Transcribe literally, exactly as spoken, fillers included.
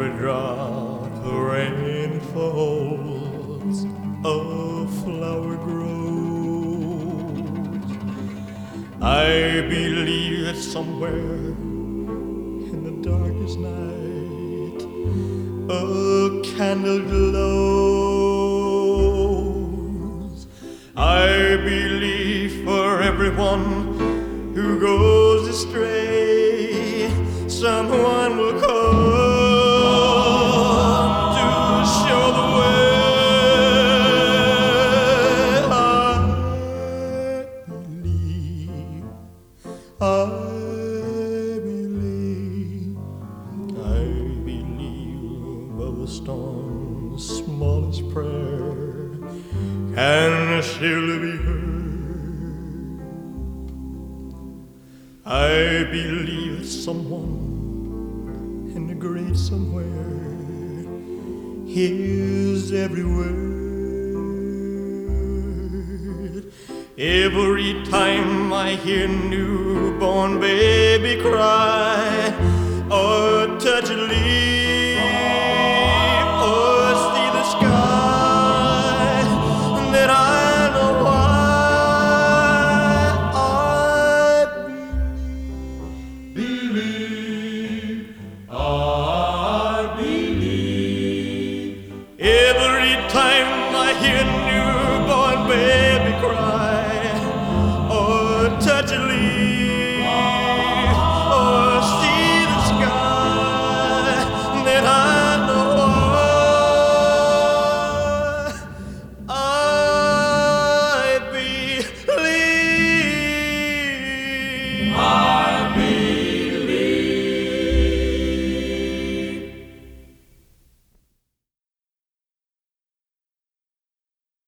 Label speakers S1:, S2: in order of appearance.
S1: every drop of rain falls, a flower grows. I believe that somewhere in the darkest night a candle glows. I believe for everyone who goes astray, someone will come to show the way. I believe, I believe, I believe of a storm's smallest prayer can still be heard. I believe that someone in the great somewhere hears every word. Every time I hear newborn baby cry,